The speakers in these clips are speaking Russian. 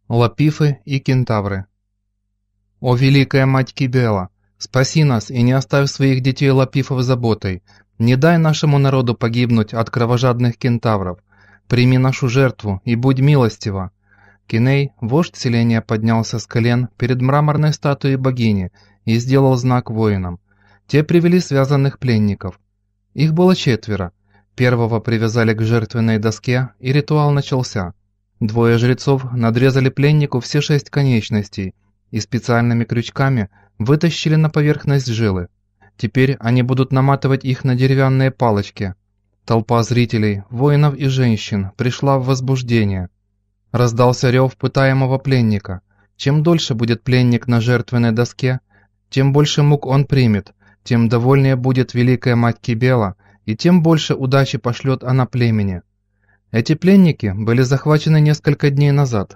Лапифы и кентавры. О великая мать Кибела, спаси нас и не оставь своих детей Лапифов заботой. Не дай нашему народу погибнуть от кровожадных кентавров. Прими нашу жертву и будь милостива. Киней, вождь селения, поднялся с колен перед мраморной статуей богини и сделал знак воинам. Те привели связанных пленников. Их было 4. Первого привязали к жертвенной доске, и ритуал начался. 2 жрецов надрезали пленнику все 6 конечностей и специальными крючками вытащили на поверхность жилы. Теперь они будут наматывать их на деревянные палочки. Толпа зрителей, воинов и женщин пришла в возбуждение. Раздался рев пытаемого пленника. Чем дольше будет пленник на жертвенной доске, тем больше мук он примет, тем довольнее будет великая мать Кибела, и тем больше удачи пошлет она племени. Эти пленники были захвачены несколько дней назад.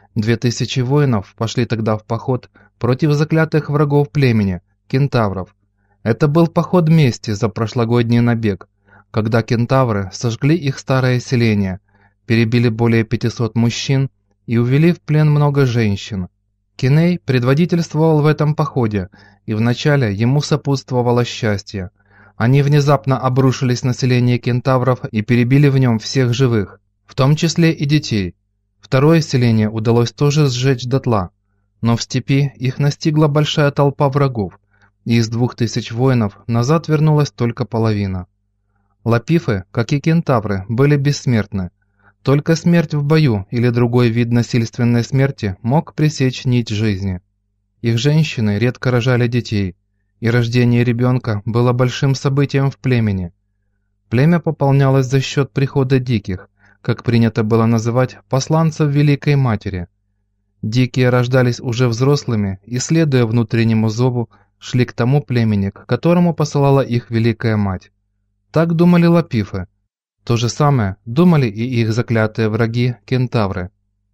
2000 воинов пошли тогда в поход против заклятых врагов племени, кентавров. Это был поход мести за прошлогодний набег, когда кентавры сожгли их старое селение, перебили более 500 мужчин и увели в плен много женщин. Киней предводительствовал в этом походе, и вначале ему сопутствовало счастье. Они внезапно обрушились на селение кентавров и перебили в нем всех живых, в том числе и детей. Второе селение удалось тоже сжечь дотла, но в степи их настигла большая толпа врагов, и из 2000 воинов назад вернулась только половина. Лапифы, как и кентавры, были бессмертны. Только смерть в бою или другой вид насильственной смерти мог пресечь нить жизни. Их женщины редко рожали детей, и рождение ребенка было большим событием в племени. Племя пополнялось за счет прихода диких, как принято было называть посланцев Великой Матери. Дикие рождались уже взрослыми и, следуя внутреннему зову, шли к тому племени, к которому посылала их Великая Мать. Так думали лапифы. То же самое думали и их заклятые враги – кентавры.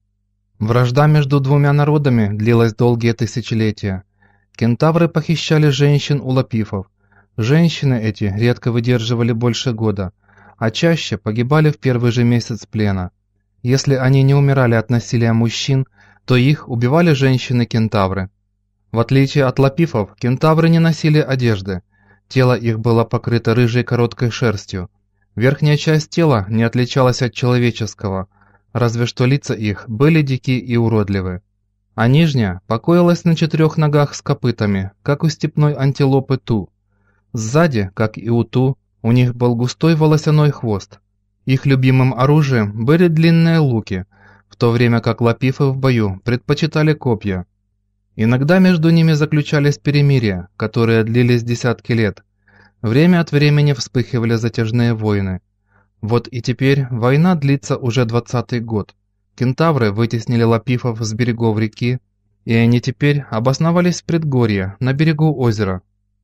Вражда между двумя народами длилась долгие тысячелетия. Кентавры похищали женщин у лапифов. Женщины эти редко выдерживали больше года, а чаще погибали в первый же месяц плена. Если они не умирали от насилия мужчин, то их убивали женщины-кентавры. В отличие от лапифов, кентавры не носили одежды. Тело их было покрыто рыжей короткой шерстью. Верхняя часть тела не отличалась от человеческого, разве что лица их были дики и уродливы. А нижняя покоилась на 4 ногах с копытами, как у степной антилопы Ту. Сзади, как и у Ту, у них был густой волосяной хвост. Их любимым оружием были длинные луки, в то время как лапифы в бою предпочитали копья. Иногда между ними заключались перемирия, которые длились десятки лет. Время от времени вспыхивали затяжные войны. Вот и теперь война длится уже 20-й год. Кентавры вытеснили лапифов с берегов реки, и они теперь обосновались в предгорье, на берегу озера.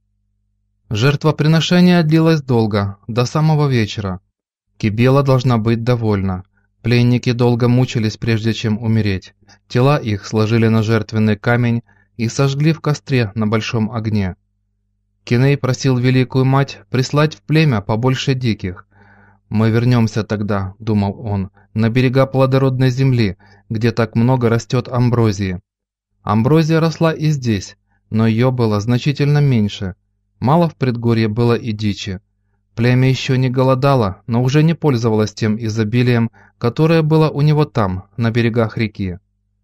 Жертвоприношение длилось долго, до самого вечера. Кибела должна быть довольна. Пленники долго мучились, прежде чем умереть. Тела их сложили на жертвенный камень и сожгли в костре на большом огне. Киней просил Великую Мать прислать в племя побольше диких. «Мы вернемся тогда», — думал он, — «на берега плодородной земли, где так много растет амброзии». Амброзия росла и здесь, но ее было значительно меньше. Мало в предгорье было и дичи. Племя еще не голодало, но уже не пользовалось тем изобилием, которое было у него там, на берегах реки.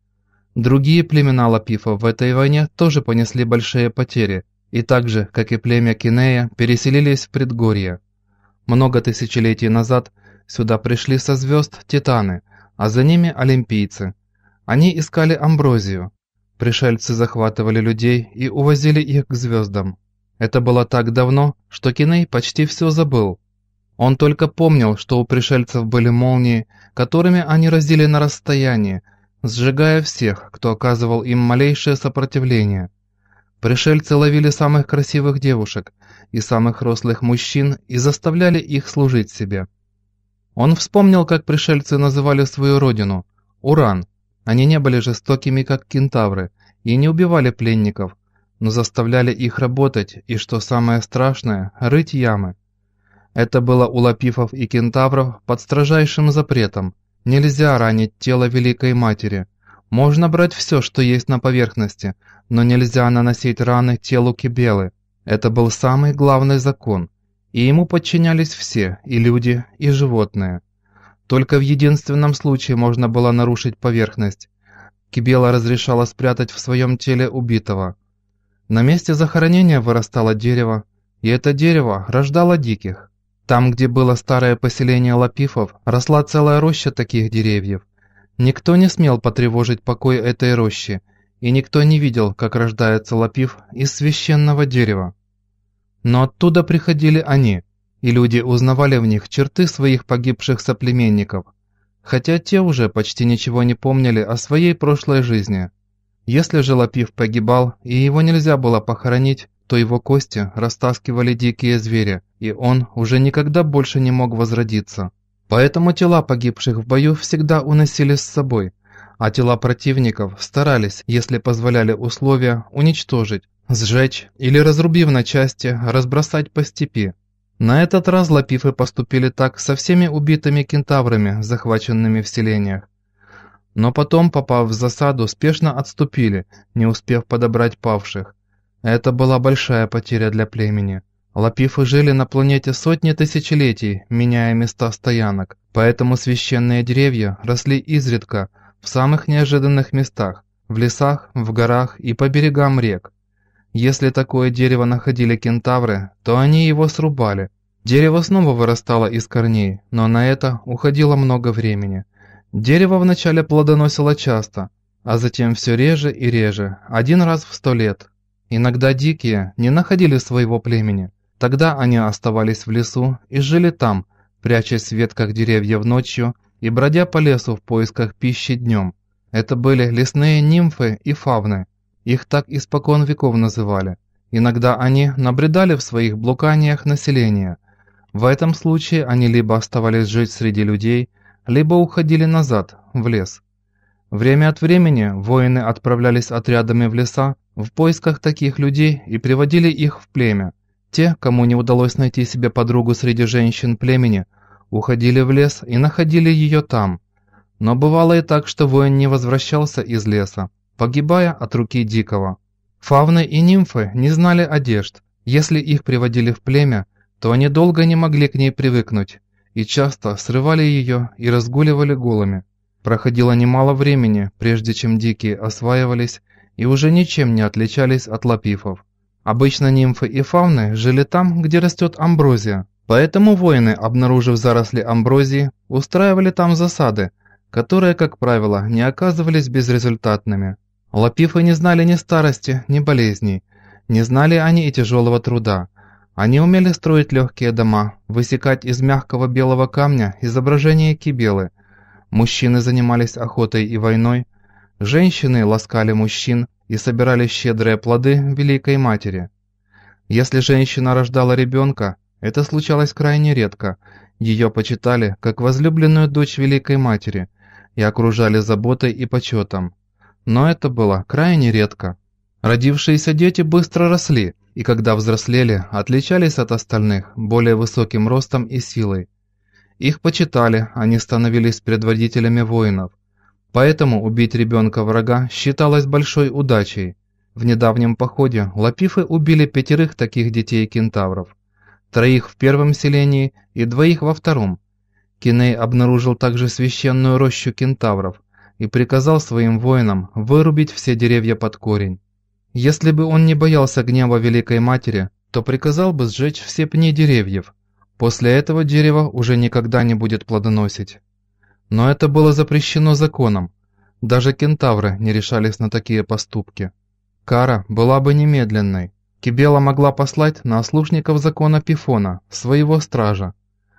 Другие племена лапифов в этой войне тоже понесли большие потери, и так же, как и племя Кинея, переселились в предгорье. Много тысячелетий назад сюда пришли со звезд титаны, а за ними олимпийцы. Они искали амброзию. Пришельцы захватывали людей и увозили их к звездам. Это было так давно, что Киней почти все забыл. Он только помнил, что у пришельцев были молнии, которыми они разили на расстоянии, сжигая всех, кто оказывал им малейшее сопротивление. Пришельцы ловили самых красивых девушек и самых рослых мужчин и заставляли их служить себе. Он вспомнил, как пришельцы называли свою родину – Уран. Они не были жестокими, как кентавры, и не убивали пленников, но заставляли их работать и, что самое страшное, рыть ямы. Это было у лапифов и кентавров под строжайшим запретом. Нельзя ранить тело Великой Матери. Можно брать все, что есть на поверхности, но нельзя наносить раны телу Кибелы. Это был самый главный закон, и ему подчинялись все, и люди, и животные. Только в единственном случае можно было нарушить поверхность. Кибела разрешала спрятать в своем теле убитого. На месте захоронения вырастало дерево, и это дерево рождало диких. Там, где было старое поселение лапифов, росла целая роща таких деревьев. Никто не смел потревожить покой этой рощи, и никто не видел, как рождается лапиф из священного дерева. Но оттуда приходили они, и люди узнавали в них черты своих погибших соплеменников, хотя те уже почти ничего не помнили о своей прошлой жизни. Если же лапиф погибал, и его нельзя было похоронить, то его кости растаскивали дикие звери, и он уже никогда больше не мог возродиться. Поэтому тела погибших в бою всегда уносили с собой, а тела противников старались, если позволяли условия, уничтожить, сжечь или, разрубив на части, разбросать по степи. На этот раз лапифы поступили так со всеми убитыми кентаврами, захваченными в селениях. Но потом, попав в засаду, спешно отступили, не успев подобрать павших. Это была большая потеря для племени. Лапифы жили на планете сотни тысячелетий, меняя места стоянок, поэтому священные деревья росли изредка, в самых неожиданных местах, в лесах, в горах и по берегам рек. Если такое дерево находили кентавры, то они его срубали. Дерево снова вырастало из корней, но на это уходило много времени. Дерево вначале плодоносило часто, а затем все реже и реже, один раз в 100 лет. Иногда дикие не находили своего племени. Тогда они оставались в лесу и жили там, прячась в ветках деревьев ночью и бродя по лесу в поисках пищи днем. Это были лесные нимфы и фавны. Их так испокон веков называли. Иногда они набредали в своих блуканиях населения. В этом случае они либо оставались жить среди людей, либо уходили назад, в лес. Время от времени воины отправлялись отрядами в леса в поисках таких людей и приводили их в племя. Те, кому не удалось найти себе подругу среди женщин племени, уходили в лес и находили ее там. Но бывало и так, что воин не возвращался из леса, погибая от руки дикого. Фавны и нимфы не знали одежд. Если их приводили в племя, то они долго не могли к ней привыкнуть, и часто срывали ее и разгуливали голыми. Проходило немало времени, прежде чем дикие осваивались и уже ничем не отличались от лапифов. Обычно нимфы и фавны жили там, где растет амброзия, поэтому воины, обнаружив заросли амброзии, устраивали там засады, которые, как правило, не оказывались безрезультатными. Лапифы не знали ни старости, ни болезней, не знали они и тяжелого труда. Они умели строить легкие дома, высекать из мягкого белого камня изображения кибелы. Мужчины занимались охотой и войной, женщины ласкали мужчин и собирали щедрые плоды Великой Матери. Если женщина рождала ребенка, это случалось крайне редко, ее почитали как возлюбленную дочь Великой Матери и окружали заботой и почетом. Но это было крайне редко. Родившиеся дети быстро росли, и когда взрослели, отличались от остальных более высоким ростом и силой. Их почитали, они становились предводителями воинов. Поэтому убить ребенка врага считалось большой удачей. В недавнем походе лапифы убили 5 таких детей-кентавров. 3 в первом селении и 2 во втором. Киней обнаружил также священную рощу кентавров и приказал своим воинам вырубить все деревья под корень. Если бы он не боялся гнева Великой Матери, то приказал бы сжечь все пни деревьев. После этого дерево уже никогда не будет плодоносить. Но это было запрещено законом. Даже кентавры не решались на такие поступки. Кара была бы немедленной. Кибела могла послать на ослушников закона Пифона, своего стража.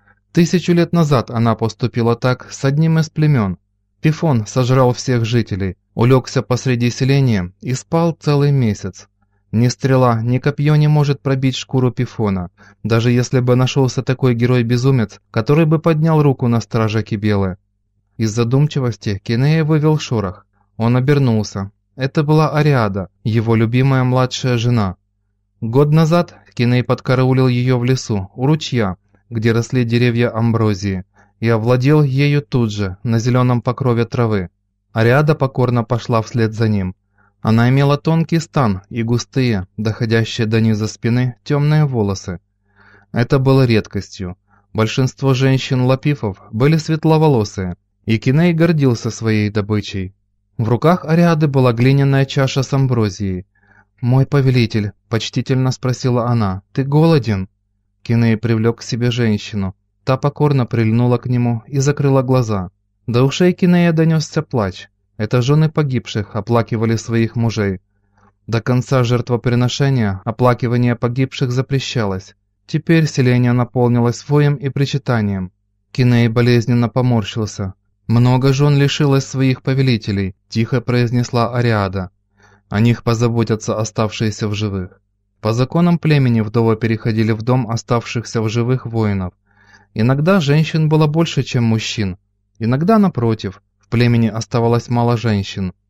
1000 лет назад она поступила так с одним из племен. Пифон сожрал всех жителей, улегся посреди селения и спал целый месяц. Ни стрела, ни копье не может пробить шкуру Пифона, даже если бы нашелся такой герой-безумец, который бы поднял руку на стража Кибелы. Из задумчивости Кинея вывел шорох. Он обернулся. Это была Ариада, его любимая младшая жена. Год назад Киней подкараулил ее в лесу, у ручья, где росли деревья амброзии, и овладел ею тут же, на зеленом покрове травы. Ариада покорно пошла вслед за ним. Она имела тонкий стан и густые, доходящие до низа спины, темные волосы. Это было редкостью. Большинство женщин-лапифов были светловолосые, и Киней гордился своей добычей. В руках Ариады была глиняная чаша с амброзией. «Мой повелитель», — почтительно спросила она, — «ты голоден?» Киней привлек к себе женщину. Та покорно прильнула к нему и закрыла глаза. До ушей Кинея донесся плач. Это жены погибших оплакивали своих мужей. До конца жертвоприношения оплакивание погибших запрещалось. Теперь селение наполнилось воем и причитанием. Киней болезненно поморщился. «Много жен лишилось своих повелителей», — тихо произнесла Ариада. «О них позаботятся оставшиеся в живых». По законам племени вдовы переходили в дом оставшихся в живых воинов. Иногда женщин было больше, чем мужчин. Иногда, напротив, в племени оставалось мало женщин.